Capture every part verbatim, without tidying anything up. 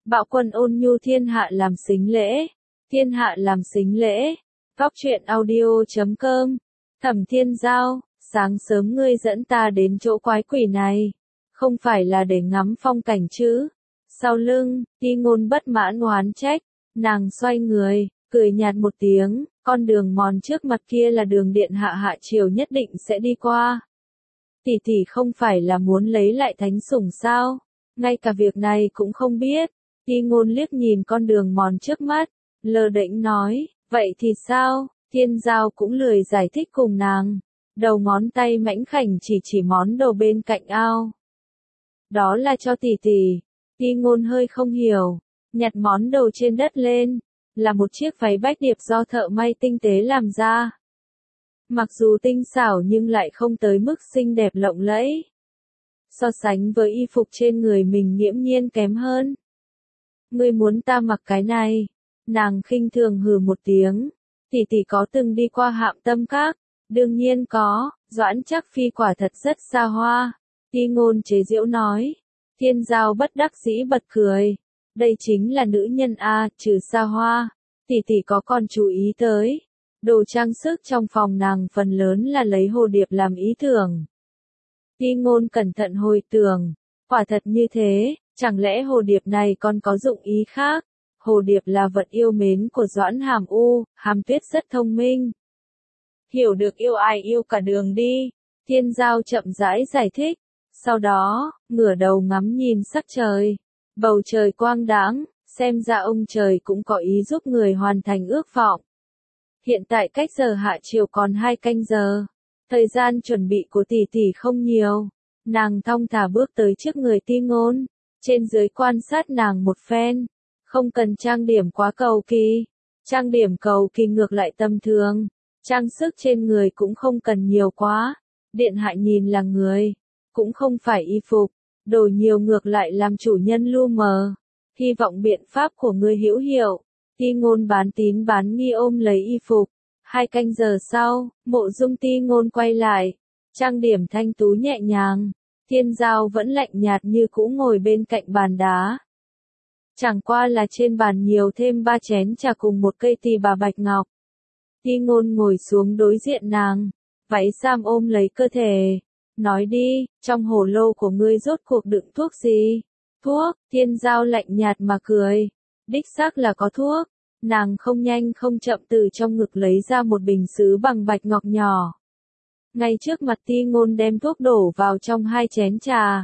Bạo quân ôn nhu thiên hạ làm xính lễ, thiên hạ làm xính lễ, góc truyện audio chấm com, Thẩm Thiên Giao, sáng sớm ngươi dẫn ta đến chỗ quái quỷ này, không phải là để ngắm phong cảnh chứ? Sau lưng, Ti Ngôn bất mãn oán trách, nàng xoay người, cười nhạt một tiếng, con đường mòn trước mặt kia là đường điện hạ hạ triều nhất định sẽ đi qua. Tỷ tỷ không phải là muốn lấy lại thánh sủng sao? Ngay cả việc này cũng không biết. Ti Ngôn liếc nhìn con đường mòn trước mắt, lơ đễnh nói, vậy thì sao? Thiên Giao cũng lười giải thích cùng nàng, đầu ngón tay mảnh khảnh chỉ chỉ món đồ bên cạnh ao. Đó là cho tỷ tỷ. Ti Ngôn hơi không hiểu, nhặt món đồ trên đất lên, là một chiếc váy bách điệp do thợ may tinh tế làm ra. Mặc dù tinh xảo nhưng lại không tới mức xinh đẹp lộng lẫy. So sánh với y phục trên người mình nghiễm nhiên kém hơn. Ngươi muốn ta mặc cái này? Nàng khinh thường hừ một tiếng. Tỷ tỷ có từng đi qua Hạm Tâm Các? Đương nhiên có, Doãn Trác Phi quả thật rất xa hoa. Ti Ngôn chế giễu nói. Thiên Giao bất đắc dĩ bật cười. Đây chính là nữ nhân a, trừ xa hoa. Tỷ tỷ có còn chú ý tới. Đồ trang sức trong phòng nàng phần lớn là lấy hồ điệp làm ý tưởng. Ti Ngôn cẩn thận hồi tưởng. Quả thật như thế, chẳng lẽ hồ điệp này còn có dụng ý khác? Hồ điệp là vật yêu mến của Doãn Hàm U, Hàm Tuyết rất thông minh. Hiểu được yêu ai yêu cả đường đi. Thiên Giao chậm rãi giải thích. Sau đó, ngửa đầu ngắm nhìn sắc trời. Bầu trời quang đãng, xem ra ông trời cũng có ý giúp người hoàn thành ước vọng. Hiện tại cách giờ hạ chiều còn hai canh giờ. Thời gian chuẩn bị của tỷ tỷ không nhiều. Nàng thong thả bước tới trước người Ti Ngôn. Trên dưới quan sát nàng một phen. Không cần trang điểm quá cầu kỳ. Trang điểm cầu kỳ ngược lại tầm thường. Trang sức trên người cũng không cần nhiều quá. Điện hạ nhìn là người. Cũng không phải y phục. Đồ nhiều ngược lại làm chủ nhân lu mờ. Hy vọng biện pháp của ngươi hữu hiệu. Ti Ngôn bán tín bán nghi ôm lấy y phục. Hai canh giờ sau, Mộ Dung Ti Ngôn quay lại. Trang điểm thanh tú nhẹ nhàng. Thiên Giao vẫn lạnh nhạt như cũ ngồi bên cạnh bàn đá. Chẳng qua là trên bàn nhiều thêm ba chén trà cùng một cây tỳ bà bạch ngọc. Ti Ngôn ngồi xuống đối diện nàng. Váy sam ôm lấy cơ thể. Nói đi, trong hồ lô của ngươi rốt cuộc đựng thuốc gì? Thuốc, Thiên Giao lạnh nhạt mà cười. Đích xác là có thuốc. Nàng không nhanh không chậm từ trong ngực lấy ra một bình sứ bằng bạch ngọc nhỏ. Ngay trước mặt Ti Ngôn đem thuốc đổ vào trong hai chén trà.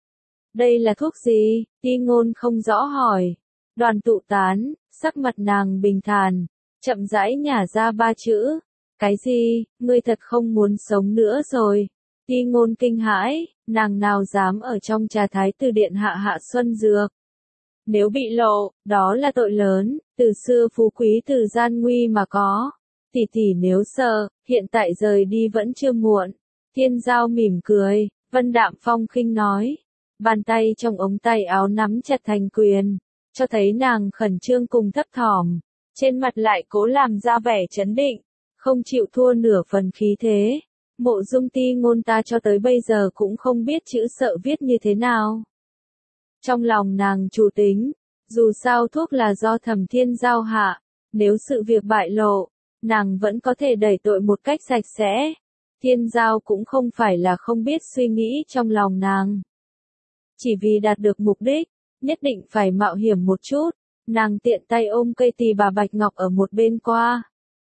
Đây là thuốc gì? Ti Ngôn không rõ hỏi. Đoàn tụ tán, sắc mặt nàng bình thản, chậm rãi nhả ra ba chữ. Cái gì, ngươi thật không muốn sống nữa rồi? Ti Ngôn kinh hãi, nàng nào dám ở trong trà thái tử điện hạ hạ xuân dược. Nếu bị lộ, đó là tội lớn, từ xưa phú quý từ gian nguy mà có. Tỷ tỷ nếu sợ, hiện tại rời đi vẫn chưa muộn. Thiên Giao mỉm cười, Vân đạm phong khinh nói. Bàn tay trong ống tay áo nắm chặt thành quyền, cho thấy nàng khẩn trương cùng thấp thỏm. Trên mặt lại cố làm ra vẻ trấn định, không chịu thua nửa phần khí thế. Mộ Dung Ti Ngôn ta cho tới bây giờ cũng không biết chữ sợ viết như thế nào. Trong lòng nàng chủ tính, dù sao thuốc là do Thẩm Thiên Giao hạ, nếu sự việc bại lộ, nàng vẫn có thể đẩy tội một cách sạch sẽ. Thiên Giao cũng không phải là không biết suy nghĩ trong lòng nàng. Chỉ vì đạt được mục đích, nhất định phải mạo hiểm một chút, nàng tiện tay ôm cây tỳ bà bạch ngọc ở một bên qua.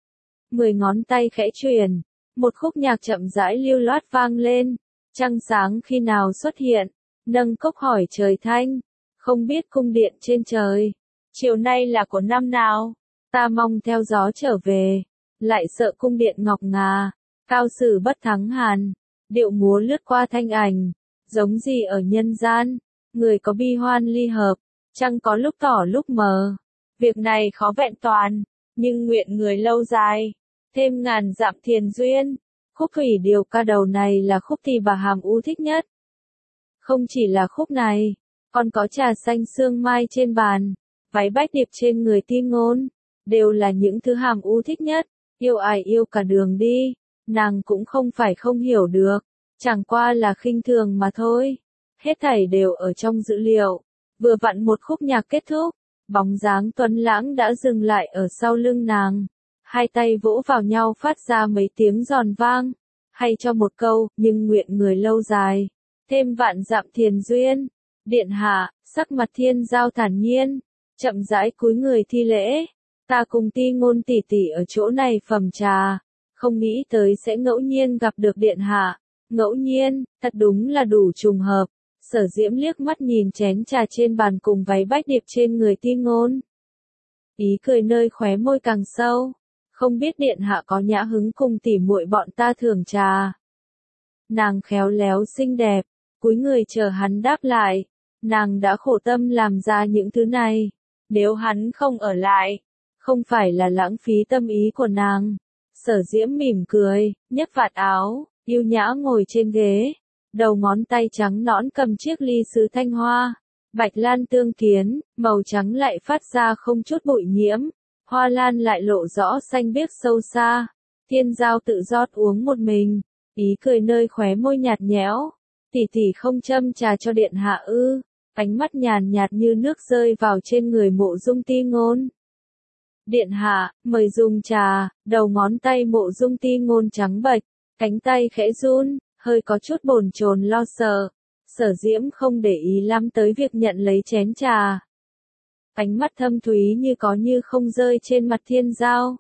Mười ngón tay khẽ chuyển, một khúc nhạc chậm rãi lưu loát vang lên, trăng sáng khi nào xuất hiện, nâng cốc hỏi trời thanh, không biết cung điện trên trời, chiều nay là của năm nào, ta mong theo gió trở về, lại sợ cung điện ngọc ngà, cao sử bất thắng hàn, điệu múa lướt qua thanh ảnh, giống gì ở nhân gian, người có bi hoan ly hợp, trăng có lúc tỏ lúc mờ, việc này khó vẹn toàn, nhưng nguyện người lâu dài, thêm ngàn dặm thiền duyên. Khúc thủy điều ca đầu này là khúc Ti bà Hàm U thích nhất. Không chỉ là khúc này, còn có trà xanh sương mai trên bàn, váy bách điệp trên người Ti Ngôn, đều là những thứ Hàm U thích nhất. Yêu ai yêu cả đường đi, nàng cũng không phải không hiểu được, chẳng qua là khinh thường mà thôi. Hết thảy đều ở trong dữ liệu, Vừa vặn một khúc nhạc kết thúc, bóng dáng tuấn lãng đã dừng lại ở sau lưng nàng. Hai tay vỗ vào nhau phát ra mấy tiếng giòn vang. Hay cho một câu, nhưng nguyện người lâu dài. Thêm vạn dặm thiền duyên. Điện hạ, sắc mặt Thiên Giao thản nhiên. Chậm rãi cúi người thi lễ. Ta cùng Ti Ngôn tỷ tỷ ở chỗ này phẩm trà. Không nghĩ tới sẽ ngẫu nhiên gặp được điện hạ. Ngẫu nhiên, thật đúng là đủ trùng hợp. Sở Diễm liếc mắt nhìn chén trà trên bàn cùng váy bách điệp trên người Ti Ngôn. Ý cười nơi khóe môi càng sâu. Không biết điện hạ có nhã hứng cùng tỉ muội bọn ta thưởng trà. Nàng khéo léo xinh đẹp, cúi người chờ hắn đáp lại. Nàng đã khổ tâm làm ra những thứ này. Nếu hắn không ở lại, không phải là lãng phí tâm ý của nàng. Sở Diễm mỉm cười, nhấc vạt áo, yêu nhã ngồi trên ghế. Đầu ngón tay trắng nõn cầm chiếc ly sứ thanh hoa. Bạch lan tương kiến, màu trắng lại phát ra không chút bụi nhiễm. Hoa lan lại lộ rõ xanh biếc sâu xa. Thiên Giao tự rót uống một mình. Ý cười nơi khóe môi nhạt nhẽo. Tỷ tỷ không châm trà cho điện hạ ư. Ánh mắt nhàn nhạt như nước rơi vào trên người Mộ Dung Ti Ngôn. Điện hạ, mời dùng trà. Đầu ngón tay Mộ Dung Ti Ngôn trắng bệch. Cánh tay khẽ run, hơi có chút bồn chồn lo sợ. Sở Diễm không để ý lắm tới việc nhận lấy chén trà. Ánh mắt thâm thúy như có như không rơi trên mặt Thiên Giao.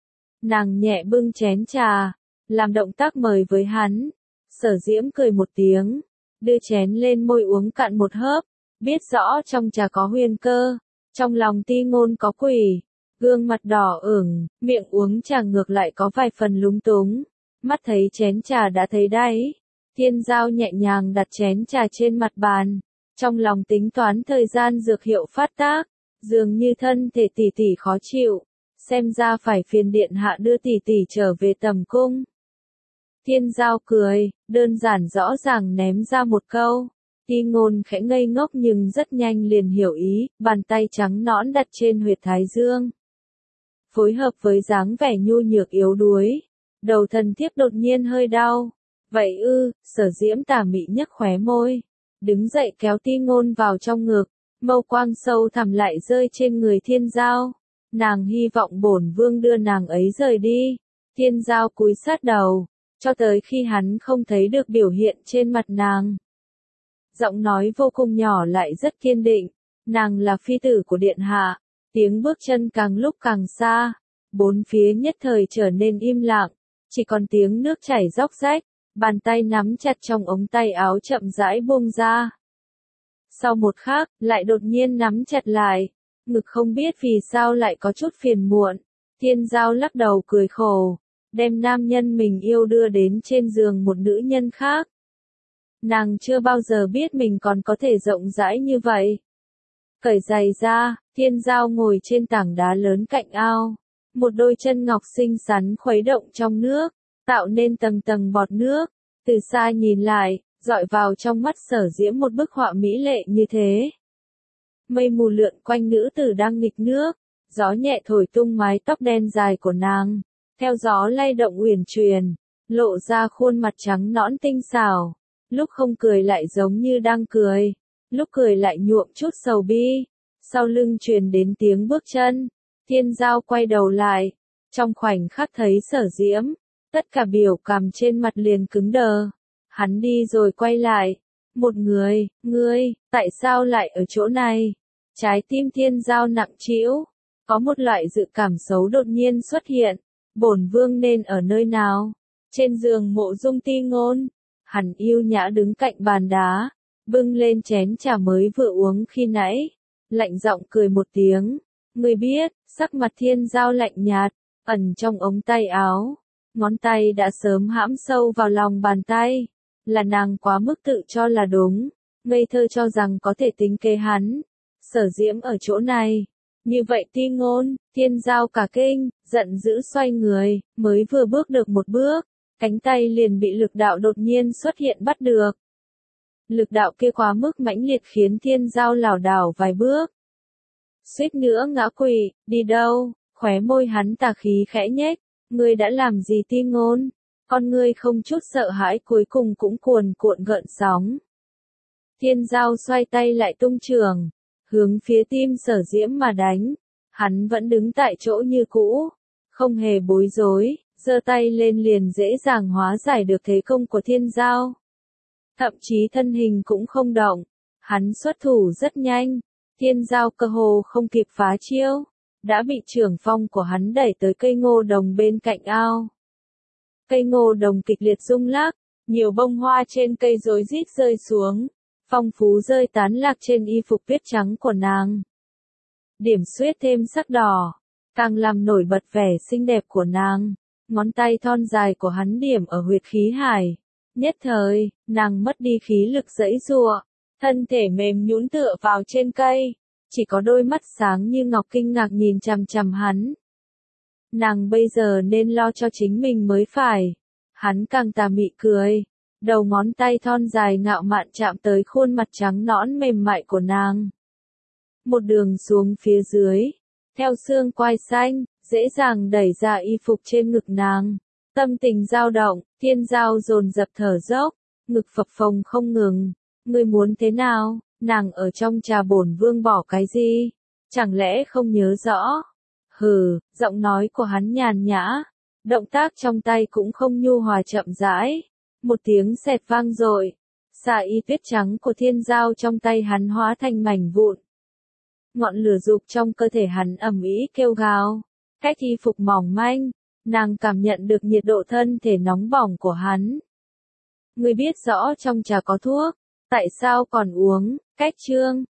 Nàng nhẹ bưng chén trà, làm động tác mời với hắn. Sở Diễm cười một tiếng, đưa chén lên môi uống cạn một hớp, biết rõ trong trà có huyền cơ, trong lòng Ti Ngôn có quỷ, gương mặt đỏ ửng, miệng uống trà ngược lại có vài phần lúng túng, mắt thấy chén trà đã thấy đáy. Thiên Giao nhẹ nhàng đặt chén trà trên mặt bàn, trong lòng tính toán thời gian dược hiệu phát tác. Dường như thân thể tỷ tỷ khó chịu, xem ra phải phiền điện hạ đưa tỷ tỷ trở về tầm cung. Thiên Giao cười, đơn giản rõ ràng ném ra một câu. Ti Ngôn khẽ ngây ngốc nhưng rất nhanh liền hiểu ý, bàn tay trắng nõn đặt trên huyệt thái dương. Phối hợp với dáng vẻ nhu nhược yếu đuối, đầu thần thiếp đột nhiên hơi đau. Vậy ư, Sở Diễm tà mị nhếch khóe môi, đứng dậy kéo Ti Ngôn vào trong ngực. Mâu quang sâu thẳm lại rơi trên người Thiên Giao. Nàng hy vọng bổn vương đưa nàng ấy rời đi. Thiên Giao cúi sát đầu, cho tới khi hắn không thấy được biểu hiện trên mặt nàng. Giọng nói vô cùng nhỏ lại rất kiên định. Nàng là phi tử của điện hạ. Tiếng bước chân càng lúc càng xa. Bốn phía nhất thời trở nên im lặng. Chỉ còn tiếng nước chảy róc rách. Bàn tay nắm chặt trong ống tay áo chậm rãi buông ra. Sau một khắc, lại đột nhiên nắm chặt lại. Ngực không biết vì sao lại có chút phiền muộn. Thiên Giao lắc đầu cười khổ. Đem nam nhân mình yêu đưa đến trên giường một nữ nhân khác. Nàng chưa bao giờ biết mình còn có thể rộng rãi như vậy. Cởi giày ra, Thiên Giao ngồi trên tảng đá lớn cạnh ao. Một đôi chân ngọc xinh xắn khuấy động trong nước, tạo nên tầng tầng bọt nước. Từ xa nhìn lại, dọi vào trong mắt Sở Diễm một bức họa mỹ lệ như thế. Mây mù lượn quanh nữ tử đang nghịch nước, gió nhẹ thổi tung mái tóc đen dài của nàng, theo gió lay động uyển chuyển, lộ ra khuôn mặt trắng nõn tinh xảo, lúc không cười lại giống như đang cười, lúc cười lại nhuộm chút sầu bi. Sau lưng truyền đến tiếng bước chân, Thiên Giao quay đầu lại, trong khoảnh khắc thấy Sở Diễm, tất cả biểu cảm trên mặt liền cứng đờ. Hắn đi rồi quay lại. Một người, ngươi, tại sao lại ở chỗ này? Trái tim Thiên Giao nặng trĩu. Có một loại dự cảm xấu đột nhiên xuất hiện. Bổn vương nên ở nơi nào? Trên giường Mộ Dung Ti Ngôn. Hắn yêu nhã đứng cạnh bàn đá. Bưng lên chén trà mới vừa uống khi nãy. Lạnh giọng cười một tiếng. Ngươi biết, sắc mặt Thiên Giao lạnh nhạt, ẩn trong ống tay áo. Ngón tay đã sớm hãm sâu vào lòng bàn tay. Là nàng quá mức tự cho là đúng, ngây thơ cho rằng có thể tính kế hắn. Sở Diễm ở chỗ này. Như vậy Ti Ngôn, Thiên Giao cả kinh, giận dữ xoay người, mới vừa bước được một bước, cánh tay liền bị lực đạo đột nhiên xuất hiện bắt được. Lực đạo kia quá mức mãnh liệt khiến Thiên Giao lảo đảo vài bước. Suýt nữa ngã quỵ, đi đâu? Khóe môi hắn tà khí khẽ nhếch, ngươi đã làm gì Ti Ngôn? Con ngươi không chút sợ hãi cuối cùng cũng cuồn cuộn gợn sóng. Thiên Giao xoay tay lại tung trường, hướng phía tim Sở Diễm mà đánh. Hắn vẫn đứng tại chỗ như cũ, không hề bối rối, giơ tay lên liền dễ dàng hóa giải được thế công của Thiên Giao. Thậm chí thân hình cũng không động, hắn xuất thủ rất nhanh, Thiên Giao cơ hồ không kịp phá chiêu, đã bị trưởng phong của hắn đẩy tới cây ngô đồng bên cạnh ao. Cây ngô đồng kịch liệt rung lắc, nhiều bông hoa trên cây rối rít rơi xuống, phong phú rơi tán lạc trên y phục tuyết trắng của nàng. Điểm xuyết thêm sắc đỏ, càng làm nổi bật vẻ xinh đẹp của nàng. Ngón tay thon dài của hắn điểm ở huyệt khí hải. Nhất thời, nàng mất đi khí lực giãy giụa, thân thể mềm nhũn tựa vào trên cây, chỉ có đôi mắt sáng như ngọc kinh ngạc nhìn chằm chằm hắn. Nàng bây giờ nên lo cho chính mình mới phải. Hắn càng tà mị cười, đầu ngón tay thon dài ngạo mạn chạm tới khuôn mặt trắng nõn mềm mại của nàng. Một đường xuống phía dưới, theo xương quai xanh, dễ dàng đẩy ra y phục trên ngực nàng. Tâm tình dao động, Thiên Giao dồn dập thở dốc, ngực phập phồng không ngừng. Ngươi muốn thế nào? Nàng ở trong trà bổn vương bỏ cái gì? Chẳng lẽ không nhớ rõ? Hừ, giọng nói của hắn nhàn nhã, động tác trong tay cũng không nhu hòa chậm rãi. Một tiếng xẹt vang dội, xà y tuyết trắng của Thiên Giao trong tay hắn hóa thành mảnh vụn. Ngọn lửa dục trong cơ thể hắn ầm ĩ kêu gào, cách y phục mỏng manh, nàng cảm nhận được nhiệt độ thân thể nóng bỏng của hắn. Ngươi biết rõ trong trà có thuốc, tại sao còn uống? Cách chương